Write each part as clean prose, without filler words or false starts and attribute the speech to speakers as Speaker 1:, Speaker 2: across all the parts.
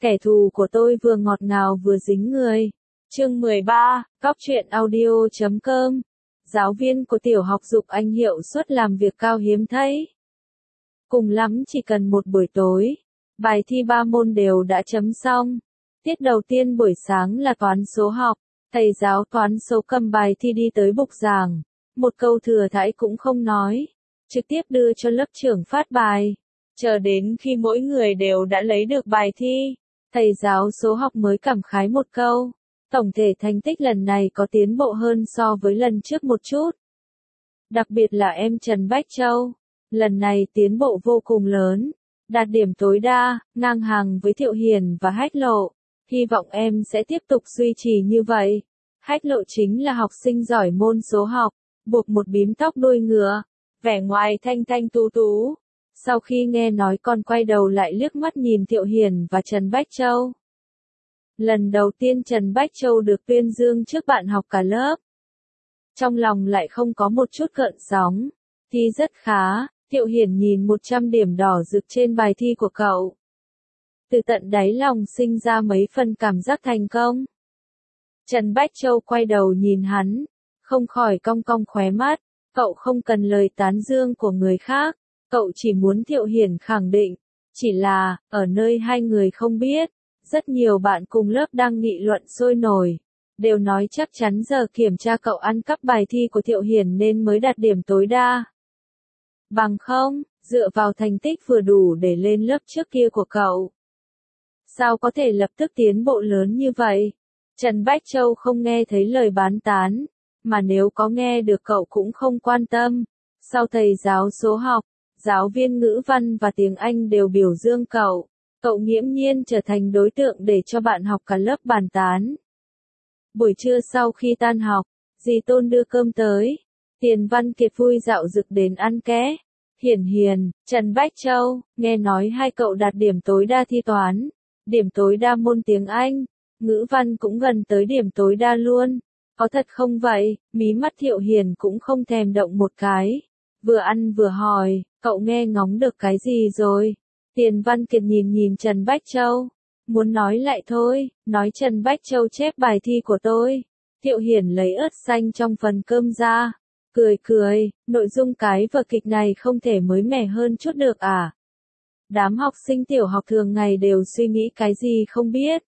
Speaker 1: Kẻ thù của tôi vừa ngọt ngào vừa dính người. Chương 13, Cóc truyện audio.com. Giáo viên của tiểu học giục anh hiệu suất làm việc cao hiếm thấy. Cùng lắm chỉ cần một buổi tối, bài thi 3 môn đều đã chấm xong. Tiết đầu tiên buổi sáng là toán số học, thầy giáo toán số cầm bài thi đi tới bục giảng, một câu thừa thãi cũng không nói, trực tiếp đưa cho lớp trưởng phát bài. Chờ đến khi mỗi người đều đã lấy được bài thi, thầy giáo số học mới cảm khái một câu, tổng thể thành tích lần này có tiến bộ hơn so với lần trước một chút. Đặc biệt là em Trần Bách Châu, lần này tiến bộ vô cùng lớn, đạt điểm tối đa, ngang hàng với Thiệu Hiền và Hách Lộ. Hy vọng em sẽ tiếp tục duy trì như vậy. Hách Lộ chính là học sinh giỏi môn số học, buộc một bím tóc đuôi ngựa, vẻ ngoài thanh thanh tú tú. Sau khi nghe nói con quay đầu lại liếc mắt nhìn Thiệu Hiền và Trần Bách Châu. Lần đầu tiên Trần Bách Châu được tuyên dương trước bạn học cả lớp. Trong lòng lại không có một chút gợn sóng. Thi rất khá, Thiệu Hiền nhìn 100 điểm đỏ rực trên bài thi của cậu. Từ tận đáy lòng sinh ra mấy phần cảm giác thành công. Trần Bách Châu quay đầu nhìn hắn, không khỏi cong cong khóe mắt, cậu không cần lời tán dương của người khác, cậu chỉ muốn Thiệu Hiền khẳng định, chỉ là, ở nơi hai người không biết, rất nhiều bạn cùng lớp đang nghị luận sôi nổi, đều nói chắc chắn giờ kiểm tra cậu ăn cắp bài thi của Thiệu Hiền nên mới đạt điểm tối đa. Bằng không, dựa vào thành tích vừa đủ để lên lớp trước kia của cậu, sao có thể lập tức tiến bộ lớn như vậy? Trần Bách Châu không nghe thấy lời bán tán, mà nếu có nghe được cậu cũng không quan tâm. Sau thầy giáo số học, giáo viên ngữ văn và tiếng Anh đều biểu dương cậu, cậu nghiễm nhiên trở thành đối tượng để cho bạn học cả lớp bàn tán. Buổi trưa sau khi tan học, dì Tôn đưa cơm tới, Tiền Văn Kiệt vui dạo dực đến ăn ké. Hiền, Trần Bách Châu, nghe nói hai cậu đạt điểm tối đa thi toán, điểm tối đa môn tiếng Anh, ngữ văn cũng gần tới điểm tối đa luôn. Có thật không vậy? Mí mắt Thiệu Hiền cũng không thèm động một cái. Vừa ăn vừa hỏi, cậu nghe ngóng được cái gì rồi? Tiền Văn Kiệt nhìn Trần Bách Châu, muốn nói lại thôi, nói Trần Bách Châu chép bài thi của tôi. Thiệu Hiền lấy ớt xanh trong phần cơm ra, cười, nội dung cái vở kịch này không thể mới mẻ hơn chút được à? Đám học sinh tiểu học thường ngày đều suy nghĩ cái gì không biết.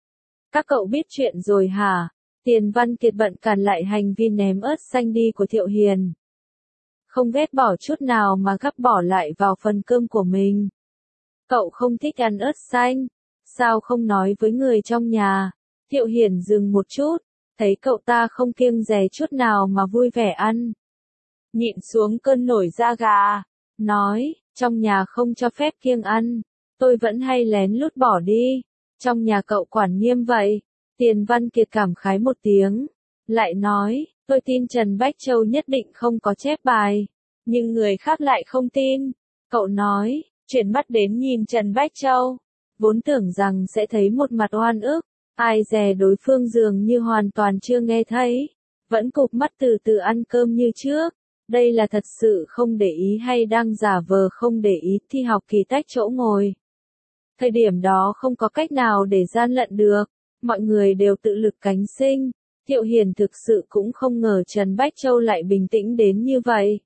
Speaker 1: Các cậu biết chuyện rồi hả? Tiền Văn Kiệt bận cản lại hành vi ném ớt xanh đi của Thiệu Hiền. Không ghét bỏ chút nào mà gắp bỏ lại vào phần cơm của mình. Cậu không thích ăn ớt xanh, sao không nói với người trong nhà? Thiệu Hiền dừng một chút, thấy cậu ta không kiêng dè chút nào mà vui vẻ ăn. Nhịn xuống cơn nổi da gà, nói, trong nhà không cho phép kiêng ăn, tôi vẫn hay lén lút bỏ đi. Trong nhà cậu quản nghiêm vậy. Tiền Văn Kiệt cảm khái một tiếng, lại nói, tôi tin Trần Bách Châu nhất định không có chép bài, nhưng người khác lại không tin. Cậu nói, chuyển mắt đến nhìn Trần Bách Châu, vốn tưởng rằng sẽ thấy một mặt oan ức, ai dè đối phương dường như hoàn toàn chưa nghe thấy, vẫn cụp mắt từ từ ăn cơm như trước. Đây là thật sự không để ý hay đang giả vờ không để ý thi học kỳ tách chỗ ngồi? Thời điểm đó không có cách nào để gian lận được, mọi người đều tự lực cánh sinh. Thiệu Hiền thực sự cũng không ngờ Trần Bách Châu lại bình tĩnh đến như vậy.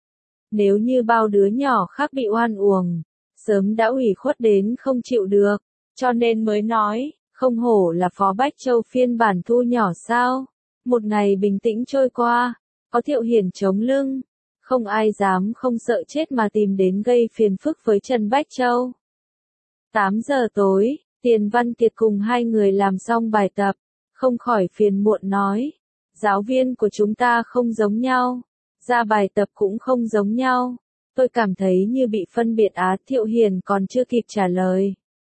Speaker 1: Nếu như bao đứa nhỏ khác bị oan uổng, sớm đã ủy khuất đến không chịu được, cho nên mới nói, không hổ là Phó Bách Châu phiên bản thu nhỏ sao. Một ngày bình tĩnh trôi qua, có Thiệu Hiền chống lưng, không ai dám không sợ chết mà tìm đến gây phiền phức với Trần Bách Châu. 8 giờ tối, Tiền Văn Kiệt cùng hai người làm xong bài tập, không khỏi phiền muộn nói, giáo viên của chúng ta không giống nhau, ra bài tập cũng không giống nhau, tôi cảm thấy như bị phân biệt á. Thiệu Hiền còn chưa kịp trả lời,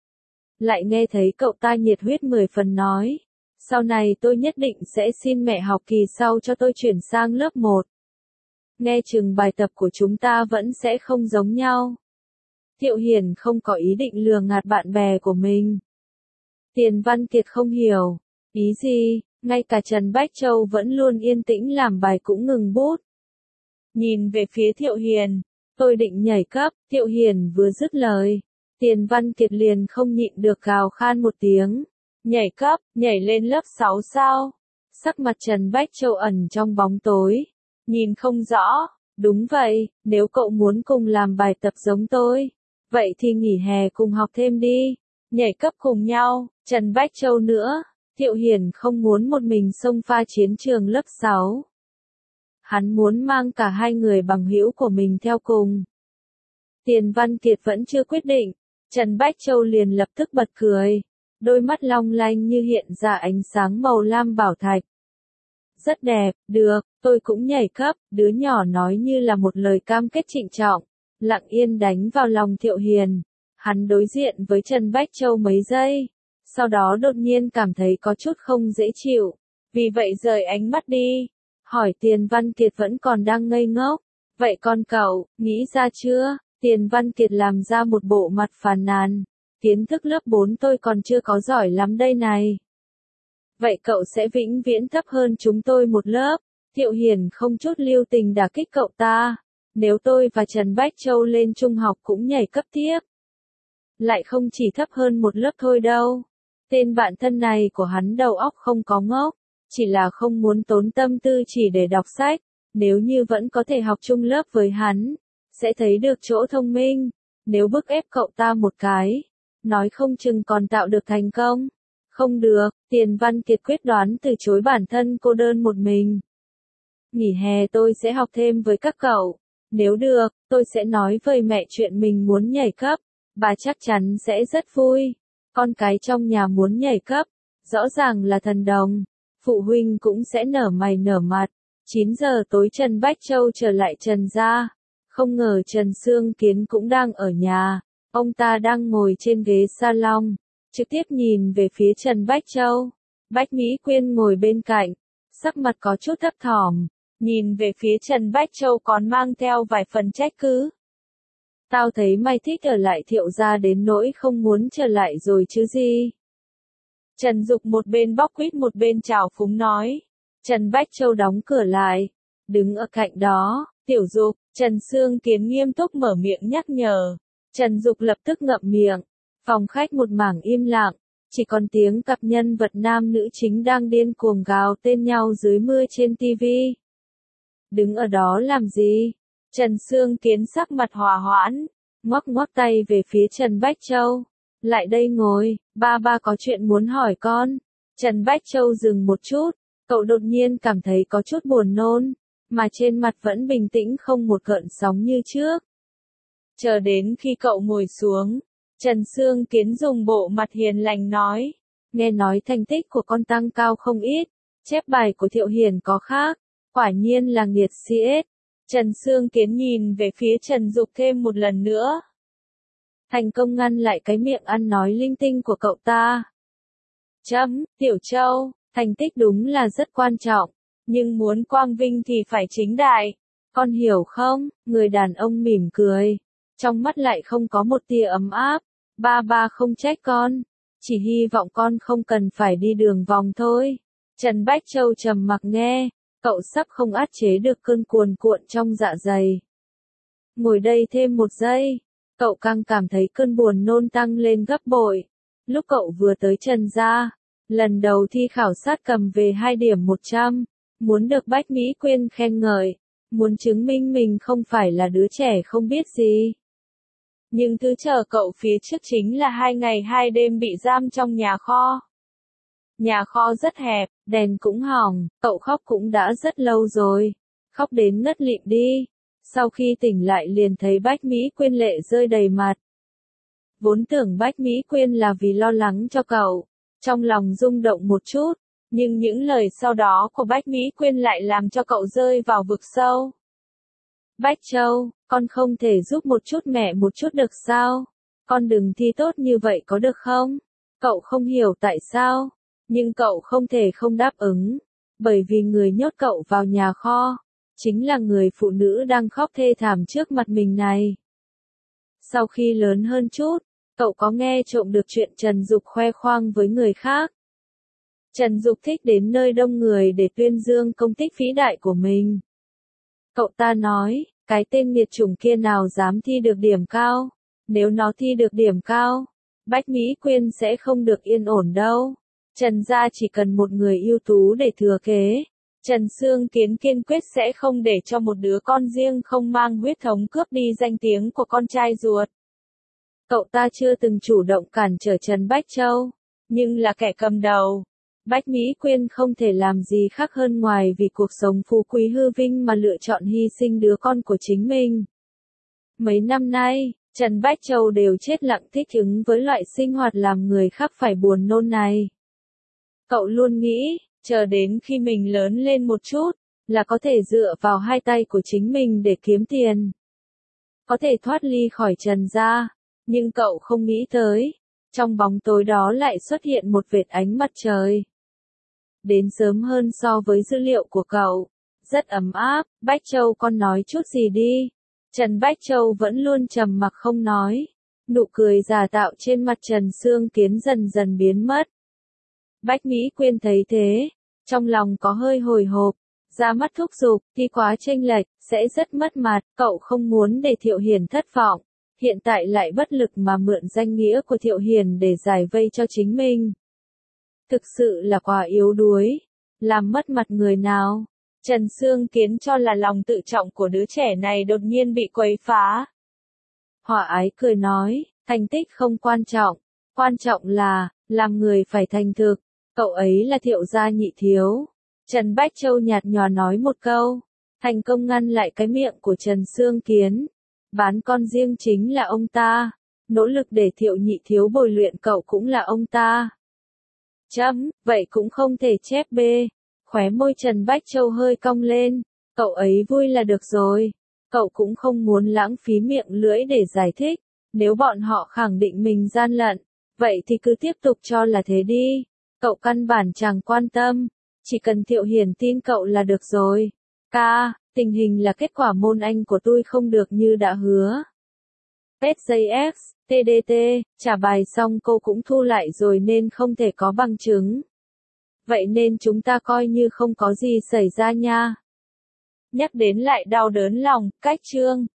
Speaker 1: lại nghe thấy cậu ta nhiệt huyết 10 phần nói, sau này tôi nhất định sẽ xin mẹ học kỳ sau cho tôi chuyển sang lớp 1. Nghe chừng bài tập của chúng ta vẫn sẽ không giống nhau. Thiệu Hiền không có ý định lừa gạt bạn bè của mình. Tiền Văn Kiệt không hiểu, ý gì, ngay cả Trần Bách Châu vẫn luôn yên tĩnh làm bài cũng ngừng bút. Nhìn về phía Thiệu Hiền, tôi định nhảy cấp. Thiệu Hiền vừa dứt lời, Tiền Văn Kiệt liền không nhịn được gào khan một tiếng. Nhảy cấp, nhảy lên lớp 6 sao? Sắc mặt Trần Bách Châu ẩn trong bóng tối. Nhìn không rõ. Đúng vậy, nếu cậu muốn cùng làm bài tập giống tôi, vậy thì nghỉ hè cùng học thêm đi. Nhảy cấp cùng nhau, Trần Bách Châu nữa. Thiệu Hiển không muốn một mình xông pha chiến trường lớp 6. Hắn muốn mang cả hai người bằng hữu của mình theo cùng. Tiền Văn Kiệt vẫn chưa quyết định, Trần Bách Châu liền lập tức bật cười. Đôi mắt long lanh như hiện ra ánh sáng màu lam bảo thạch. Rất đẹp, được, tôi cũng nhảy cấp, đứa nhỏ nói như là một lời cam kết trịnh trọng, lặng yên đánh vào lòng Thiệu Hiền. Hắn đối diện với Trần Bách Châu mấy giây, sau đó đột nhiên cảm thấy có chút không dễ chịu, vì vậy rời ánh mắt đi, hỏi Tiền Văn Kiệt vẫn còn đang ngây ngốc. Vậy con cậu, nghĩ ra chưa? Tiền Văn Kiệt làm ra một bộ mặt phàn nàn. Kiến thức lớp 4 tôi còn chưa có giỏi lắm đây này. Vậy cậu sẽ vĩnh viễn thấp hơn chúng tôi một lớp. Thiệu Hiển không chút lưu tình đả kích cậu ta. Nếu tôi và Trần Bách Châu lên trung học cũng nhảy cấp tiếp, lại không chỉ thấp hơn một lớp thôi đâu. Tên bạn thân này của hắn đầu óc không có ngốc, chỉ là không muốn tốn tâm tư chỉ để đọc sách. Nếu như vẫn có thể học chung lớp với hắn, sẽ thấy được chỗ thông minh. Nếu bức ép cậu ta một cái, nói không chừng còn tạo được thành công. Không được, Tiền Văn Kiệt quyết đoán từ chối bản thân cô đơn một mình. Nghỉ hè tôi sẽ học thêm với các cậu. Nếu được, tôi sẽ nói với mẹ chuyện mình muốn nhảy cấp. Bà chắc chắn sẽ rất vui. Con cái trong nhà muốn nhảy cấp, rõ ràng là thần đồng. Phụ huynh cũng sẽ nở mày nở mặt. 9 giờ tối Trần Bách Châu trở lại Trần gia. Không ngờ Trần Sương Kiến cũng đang ở nhà. Ông ta đang ngồi trên ghế salon, trực tiếp nhìn về phía Trần Bách Châu. Bách Mỹ Quyên ngồi bên cạnh, sắc mặt có chút thấp thỏm, nhìn về phía Trần Bách Châu còn mang theo vài phần trách cứ. Tao thấy mày thích ở lại Thiệu gia đến nỗi không muốn trở lại rồi chứ gì. Trần Dục một bên bóc quýt một bên trào phúng nói. Trần Bách Châu đóng cửa lại, đứng ở cạnh đó. Tiểu Dục, Trần Sương Kiến nghiêm túc mở miệng nhắc nhở. Trần Dục lập tức ngậm miệng. Phòng khách một mảng im lặng, chỉ còn tiếng cặp nhân vật nam nữ chính đang điên cuồng gào tên nhau dưới mưa trên tivi. Đứng ở đó làm gì? Trần Sương Kiến sắc mặt hòa hoãn, ngoắc ngoắc tay về phía Trần Bách Châu. Lại đây ngồi, ba có chuyện muốn hỏi con. Trần Bách Châu dừng một chút, cậu đột nhiên cảm thấy có chút buồn nôn, mà trên mặt vẫn bình tĩnh không một gợn sóng như trước. Chờ đến khi cậu ngồi xuống, Trần Sương Kiến dùng bộ mặt hiền lành nói. Nghe nói thành tích của con tăng cao không ít, chép bài của Thiệu Hiền có khác, quả nhiên là nghiệt CS. Trần Sương Kiến nhìn về phía Trần Dục thêm một lần nữa. Thành công ngăn lại cái miệng ăn nói linh tinh của cậu ta. Tiểu Châu, thành tích đúng là rất quan trọng, nhưng muốn quang vinh thì phải chính đại. Con hiểu không? Người đàn ông mỉm cười, trong mắt lại không có một tia ấm áp. Ba không trách con, chỉ hy vọng con không cần phải đi đường vòng thôi. Trần Bách Châu trầm mặc nghe, cậu sắp không át chế được cơn cuồn cuộn trong dạ dày. Ngồi đây thêm một giây, cậu càng cảm thấy cơn buồn nôn tăng lên gấp bội. Lúc cậu vừa tới Trần gia, lần đầu thi khảo sát cầm về 2 điểm 100, muốn được Bách Mỹ Quyên khen ngợi, muốn chứng minh mình không phải là đứa trẻ không biết gì. Nhưng thứ chờ cậu phía trước chính là 2 ngày 2 đêm bị giam trong nhà kho. Nhà kho rất hẹp, đèn cũng hỏng, cậu khóc cũng đã rất lâu rồi. Khóc đến ngất lịm đi. Sau khi tỉnh lại liền thấy Bách Mỹ Quyên lệ rơi đầy mặt. Vốn tưởng Bách Mỹ Quyên là vì lo lắng cho cậu, trong lòng rung động một chút, nhưng những lời sau đó của Bách Mỹ Quyên lại làm cho cậu rơi vào vực sâu. Bách Châu, con không thể giúp một chút mẹ một chút được sao? Con đừng thi tốt như vậy có được không? Cậu không hiểu tại sao, nhưng cậu không thể không đáp ứng, bởi vì người nhốt cậu vào nhà kho, chính là người phụ nữ đang khóc thê thảm trước mặt mình này. Sau khi lớn hơn chút, cậu có nghe trộm được chuyện Trần Dục khoe khoang với người khác. Trần Dục thích đến nơi đông người để tuyên dương công tích vĩ đại của mình. Cậu ta nói, cái tên nghiệt chủng kia nào dám thi được điểm cao, Nếu nó thi được điểm cao, Bách Mỹ Quyên sẽ không được yên ổn đâu. Trần gia chỉ cần một người ưu tú để thừa kế. Trần Sương Kiến kiên quyết sẽ không để cho một đứa con riêng không mang huyết thống cướp đi danh tiếng của con trai ruột. Cậu ta chưa từng chủ động cản trở Trần Bách Châu, nhưng là kẻ cầm đầu. Bách Mỹ Quyên không thể làm gì khác hơn ngoài vì cuộc sống phú quý hư vinh mà lựa chọn hy sinh đứa con của chính mình. Mấy năm nay, Trần Bách Châu đều chết lặng thích ứng với loại sinh hoạt làm người khác phải buồn nôn này. Cậu luôn nghĩ, chờ đến khi mình lớn lên một chút, là có thể dựa vào hai tay của chính mình để kiếm tiền. Có thể thoát ly khỏi Trần gia, nhưng cậu không nghĩ tới, trong bóng tối đó lại xuất hiện một vệt ánh mặt trời. Đến sớm hơn so với dữ liệu của cậu, rất ấm áp. Bách Châu con nói chút gì đi. Trần Bách Châu vẫn luôn trầm mặc không nói. Nụ cười giả tạo trên mặt Trần Sương Kiến dần dần biến mất. Bách Mỹ Quyên thấy thế, trong lòng có hơi hồi hộp, ra mắt thúc giục, thi quá chênh lệch, sẽ rất mất mặt, cậu không muốn để Thiệu Hiền thất vọng, hiện tại lại bất lực mà mượn danh nghĩa của Thiệu Hiền để giải vây cho chính mình. Thực sự là quá yếu đuối, làm mất mặt người nào. Trần Sương Kiến cho là lòng tự trọng của đứa trẻ này đột nhiên bị quấy phá. Hòa ái cười nói, thành tích không quan trọng là, làm người phải thành thực, cậu ấy là Thiệu gia nhị thiếu. Trần Bách Châu nhạt nhòa nói một câu, thành công ngăn lại cái miệng của Trần Sương Kiến. Bán con riêng chính là ông ta, nỗ lực để Thiệu nhị thiếu bồi luyện cậu cũng là ông ta. Vậy cũng không thể chép bê. Khóe môi Trần Bách Châu hơi cong lên, cậu ấy vui là được rồi. Cậu cũng không muốn lãng phí miệng lưỡi để giải thích, nếu bọn họ khẳng định mình gian lận, vậy thì cứ tiếp tục cho là thế đi. Cậu căn bản chẳng quan tâm, chỉ cần Thiệu Hiền tin cậu là được rồi. Tình hình là kết quả môn Anh của tôi không được như đã hứa. SJX, TDT, trả bài xong cô cũng thu lại rồi nên không thể có bằng chứng. Vậy nên chúng ta coi như không có gì xảy ra nha. Nhắc đến lại đau đớn lòng, cách chương.